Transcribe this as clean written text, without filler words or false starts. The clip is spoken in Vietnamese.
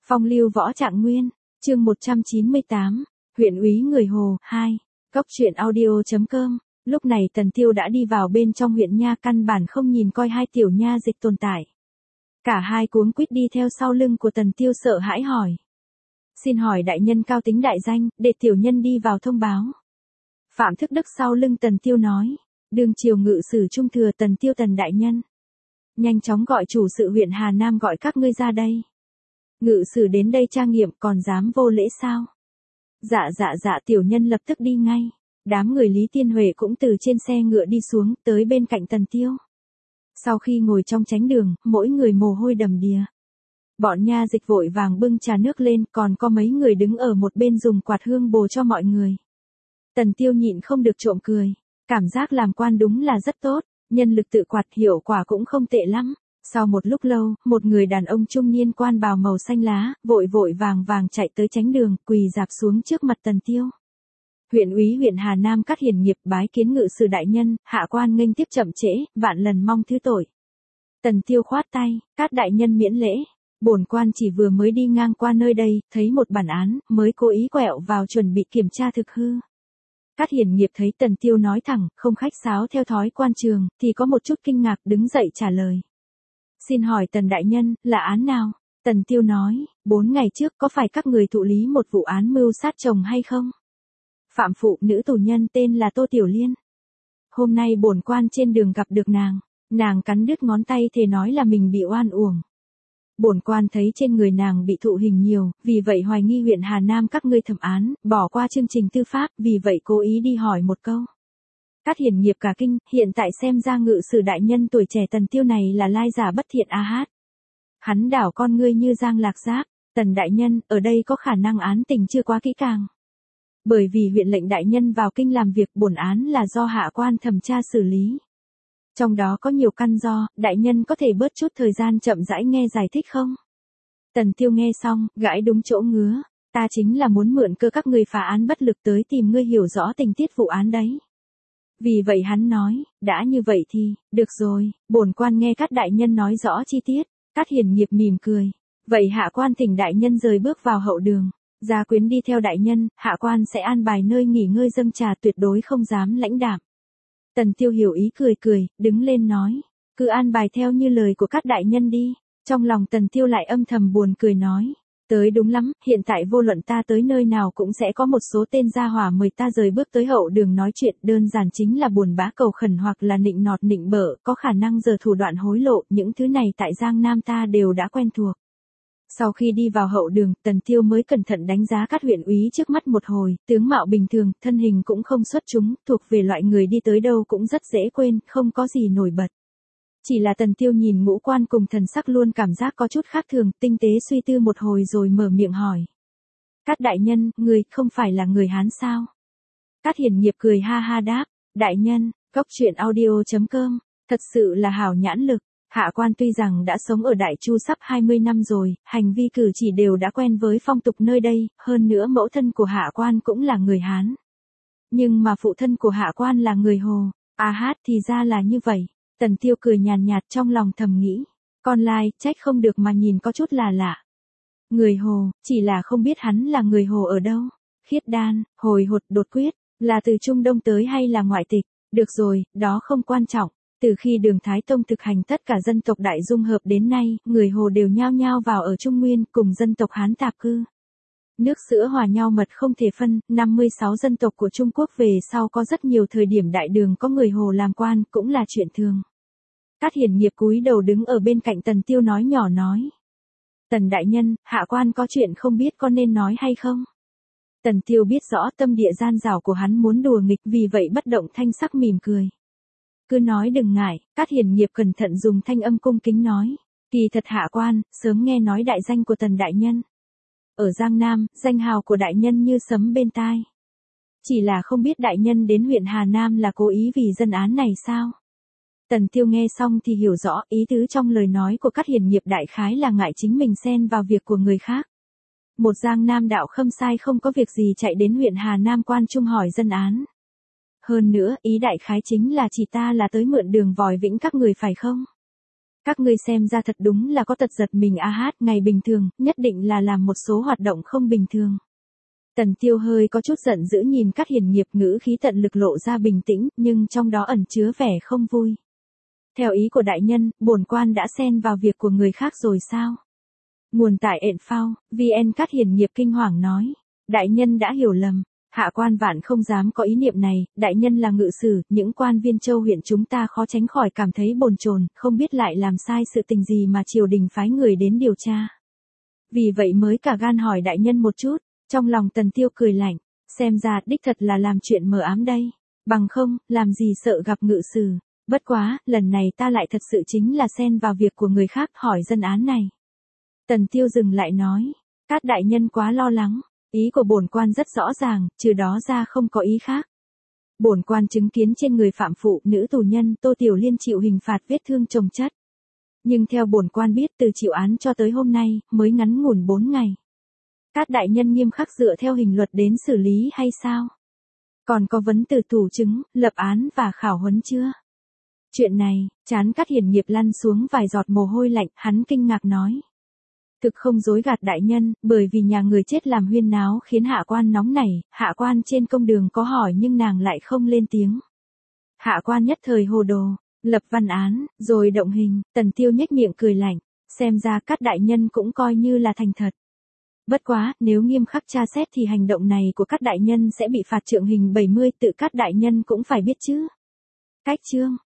Phong lưu võ trạng nguyên, chương 198, huyện úy người Hồ, 2, Cốc truyện audio.com. Lúc này Tần Tiêu đã đi vào bên trong huyện nha, căn bản không nhìn coi hai tiểu nha dịch tồn tại. Cả hai cuống quýt đi theo sau lưng của Tần Tiêu, sợ hãi hỏi. Xin hỏi đại nhân cao tính đại danh, để tiểu nhân đi vào thông báo. Phạm Thức Đức sau lưng Tần Tiêu nói. Đương triều ngự sử trung thừa Tần Tiêu Tần đại nhân. Nhanh chóng gọi chủ sự huyện Hà Nam gọi các ngươi ra đây. Ngự sử đến đây tra nghiệm còn dám vô lễ sao? Dạ tiểu nhân lập tức đi ngay. Đám người Lý Tiên Huệ cũng từ trên xe ngựa đi xuống tới bên cạnh Tần Tiêu. Sau khi ngồi trong chánh đường, mỗi người mồ hôi đầm đìa. Bọn nha dịch vội vàng bưng trà nước lên, còn có mấy người đứng ở một bên dùng quạt hương bồ cho mọi người. Tần Tiêu nhịn không được trộm cười. Cảm giác làm quan đúng là rất tốt, nhân lực tự quạt hiệu quả cũng không tệ lắm. Sau một lúc lâu, một người đàn ông trung niên quan bào màu xanh lá, vội vàng chạy tới chánh đường, quỳ rạp xuống trước mặt Tần Tiêu. Huyện úy huyện Hà Nam Cát Hiền Nghiệp bái kiến ngự sử đại nhân, hạ quan nghênh tiếp chậm trễ, vạn lần mong thứ tội. Tần Tiêu khoát tay, Cát đại nhân miễn lễ. Bổn quan chỉ vừa mới đi ngang qua nơi đây, thấy một bản án, mới cố ý quẹo vào chuẩn bị kiểm tra thực hư. Cát Hiền Nghiệp thấy Tần Tiêu nói thẳng, không khách sáo theo thói quan trường, thì có một chút kinh ngạc đứng dậy trả lời. Xin hỏi Tần đại nhân, là án nào? Tần Tiêu nói, 4 ngày trước có phải các người thụ lý một vụ án mưu sát chồng hay không? Phạm phụ nữ tù nhân tên là Tô Tiểu Liên. Hôm nay bổn quan trên đường gặp được nàng cắn đứt ngón tay thề nói là mình bị oan uổng. Bổn quan thấy trên người nàng bị thụ hình nhiều, vì vậy hoài nghi huyện Hà Nam các ngươi thẩm án, bỏ qua chương trình tư pháp, vì vậy cố ý đi hỏi một câu. Cát Hiền Nghiệp cả kinh, hiện tại xem ra ngự sử đại nhân tuổi trẻ Tần Tiêu này là lai giả bất thiện a hát. Hắn đảo con ngươi như giang lạc giáp, Tần đại nhân, ở đây có khả năng án tình chưa quá kỹ càng. Bởi vì huyện lệnh đại nhân vào kinh làm việc, bổn án là do hạ quan thẩm tra xử lý. Trong đó có nhiều căn do, đại nhân có thể bớt chút thời gian chậm rãi nghe giải thích không? Tần Tiêu nghe xong, gãi đúng chỗ ngứa, ta chính là muốn mượn cơ các người phá án bất lực tới tìm ngươi hiểu rõ tình tiết vụ án đấy. Vì vậy hắn nói, đã như vậy thì, được rồi, bổn quan nghe các đại nhân nói rõ chi tiết. Cát Hiền Nghiệp mỉm cười, vậy hạ quan thỉnh đại nhân rời bước vào hậu đường. Gia quyến đi theo đại nhân, hạ quan sẽ an bài nơi nghỉ ngơi dâng trà, tuyệt đối không dám lãnh đạm. Tần Tiêu hiểu ý cười, đứng lên nói, cứ an bài theo như lời của các đại nhân đi. Trong lòng Tần Tiêu lại âm thầm buồn cười nói, tới đúng lắm, hiện tại vô luận ta tới nơi nào cũng sẽ có một số tên gia hỏa mời ta rời bước tới hậu đường nói chuyện, đơn giản chính là buồn bã cầu khẩn hoặc là nịnh nọt nịnh bợ, có khả năng giở thủ đoạn hối lộ, những thứ này tại Giang Nam ta đều đã quen thuộc. Sau khi đi vào hậu đường, Tần Tiêu mới cẩn thận đánh giá các huyện úy trước mắt một hồi, tướng mạo bình thường, thân hình cũng không xuất chúng, thuộc về loại người đi tới đâu cũng rất dễ quên, không có gì nổi bật. Chỉ là Tần Tiêu nhìn ngũ quan cùng thần sắc luôn cảm giác có chút khác thường, tinh tế suy tư một hồi rồi mở miệng hỏi. Cát đại nhân, người không phải là người Hán sao? Cát Hiền Nghiệp cười ha ha đáp, đại nhân, Cốc truyện audio.com, thật sự là hảo nhãn lực. Hạ quan tuy rằng đã sống ở Đại Chu sắp 20 năm rồi, hành vi cử chỉ đều đã quen với phong tục nơi đây, hơn nữa mẫu thân của hạ quan cũng là người Hán. Nhưng mà phụ thân của hạ quan là người Hồ, thì ra là như vậy. Tần Tiêu cười nhàn nhạt trong lòng thầm nghĩ, con lai, trách không được mà nhìn có chút là lạ. Người Hồ, chỉ là không biết hắn là người Hồ ở đâu. Khiết đan, hồi hột đột quyết, là từ Trung Đông tới hay là ngoại tịch, được rồi, đó không quan trọng. Từ khi Đường Thái Tông thực hành tất cả dân tộc đại dung hợp đến nay, người Hồ đều nhao nhao vào ở Trung Nguyên cùng dân tộc Hán tạp cư. Nước sữa hòa nhau mật không thể phân, 56 dân tộc của Trung Quốc về sau có rất nhiều thời điểm đại đường có người Hồ làm quan cũng là chuyện thường. Cát Hiền Nghiệp cúi đầu đứng ở bên cạnh Tần Tiêu nói nhỏ nói. Tần đại nhân, hạ quan có chuyện không biết có nên nói hay không? Tần Tiêu biết rõ tâm địa gian dảo của hắn muốn đùa nghịch, vì vậy bất động thanh sắc mỉm cười. Cứ nói đừng ngại, Cát Hiền Nghiệp cẩn thận dùng thanh âm cung kính nói. Kỳ thật hạ quan, sớm nghe nói đại danh của Tần đại nhân. Ở Giang Nam, danh hào của đại nhân như sấm bên tai. Chỉ là không biết đại nhân đến huyện Hà Nam là cố ý vì dân án này sao? Tần Tiêu nghe xong thì hiểu rõ ý tứ trong lời nói của Cát Hiền Nghiệp đại khái là ngại chính mình xen vào việc của người khác. Một Giang Nam đạo khâm sai không có việc gì chạy đến huyện Hà Nam quan trung hỏi dân án. Hơn nữa, ý đại khái chính là chỉ ta là tới mượn đường vòi vĩnh các người phải không? Các ngươi xem ra thật đúng là có tật giật mình a hát, ngày bình thường, nhất định là làm một số hoạt động không bình thường. Tần Tiêu hơi có chút giận dữ nhìn Cát Hiền Nghiệp, ngữ khí tận lực lộ ra bình tĩnh, nhưng trong đó ẩn chứa vẻ không vui. Theo ý của đại nhân, bổn quan đã xen vào việc của người khác rồi sao? Nguồn tại ện phao, VN. Cát Hiền Nghiệp kinh hoàng nói. Đại nhân đã hiểu lầm. Hạ quan vạn không dám có ý niệm này, đại nhân là ngự sử, những quan viên châu huyện chúng ta khó tránh khỏi cảm thấy bồn chồn, không biết lại làm sai sự tình gì mà triều đình phái người đến điều tra. Vì vậy mới cả gan hỏi đại nhân một chút, trong lòng Tần Tiêu cười lạnh, xem ra đích thật là làm chuyện mờ ám đây, bằng không, làm gì sợ gặp ngự sử, bất quá, lần này ta lại thật sự chính là xen vào việc của người khác hỏi dân án này. Tần Tiêu dừng lại nói, Cát đại nhân quá lo lắng. Ý của bổn quan rất rõ ràng, trừ đó ra không có ý khác. Bổn quan chứng kiến trên người phạm phụ nữ tù nhân Tô Tiểu Liên chịu hình phạt vết thương chồng chất. Nhưng theo bổn quan biết từ chịu án cho tới hôm nay, mới ngắn ngủn 4 ngày. Cát đại nhân nghiêm khắc dựa theo hình luật đến xử lý hay sao? Còn có vấn từ thủ chứng, lập án và khảo huấn chưa? Chuyện này, trán Cát Hiền Nghiệp lăn xuống vài giọt mồ hôi lạnh, hắn kinh ngạc nói. Thực không dối gạt đại nhân, bởi vì nhà người chết làm huyên náo khiến hạ quan nóng nảy, hạ quan trên công đường có hỏi nhưng nàng lại không lên tiếng. Hạ quan nhất thời hồ đồ, lập văn án, rồi động hình, Tần Tiêu nhếch miệng cười lạnh, xem ra Cát đại nhân cũng coi như là thành thật. Bất quá, nếu nghiêm khắc tra xét thì hành động này của Cát đại nhân sẽ bị phạt trượng hình 70, tự Cát đại nhân cũng phải biết chứ. Cách chương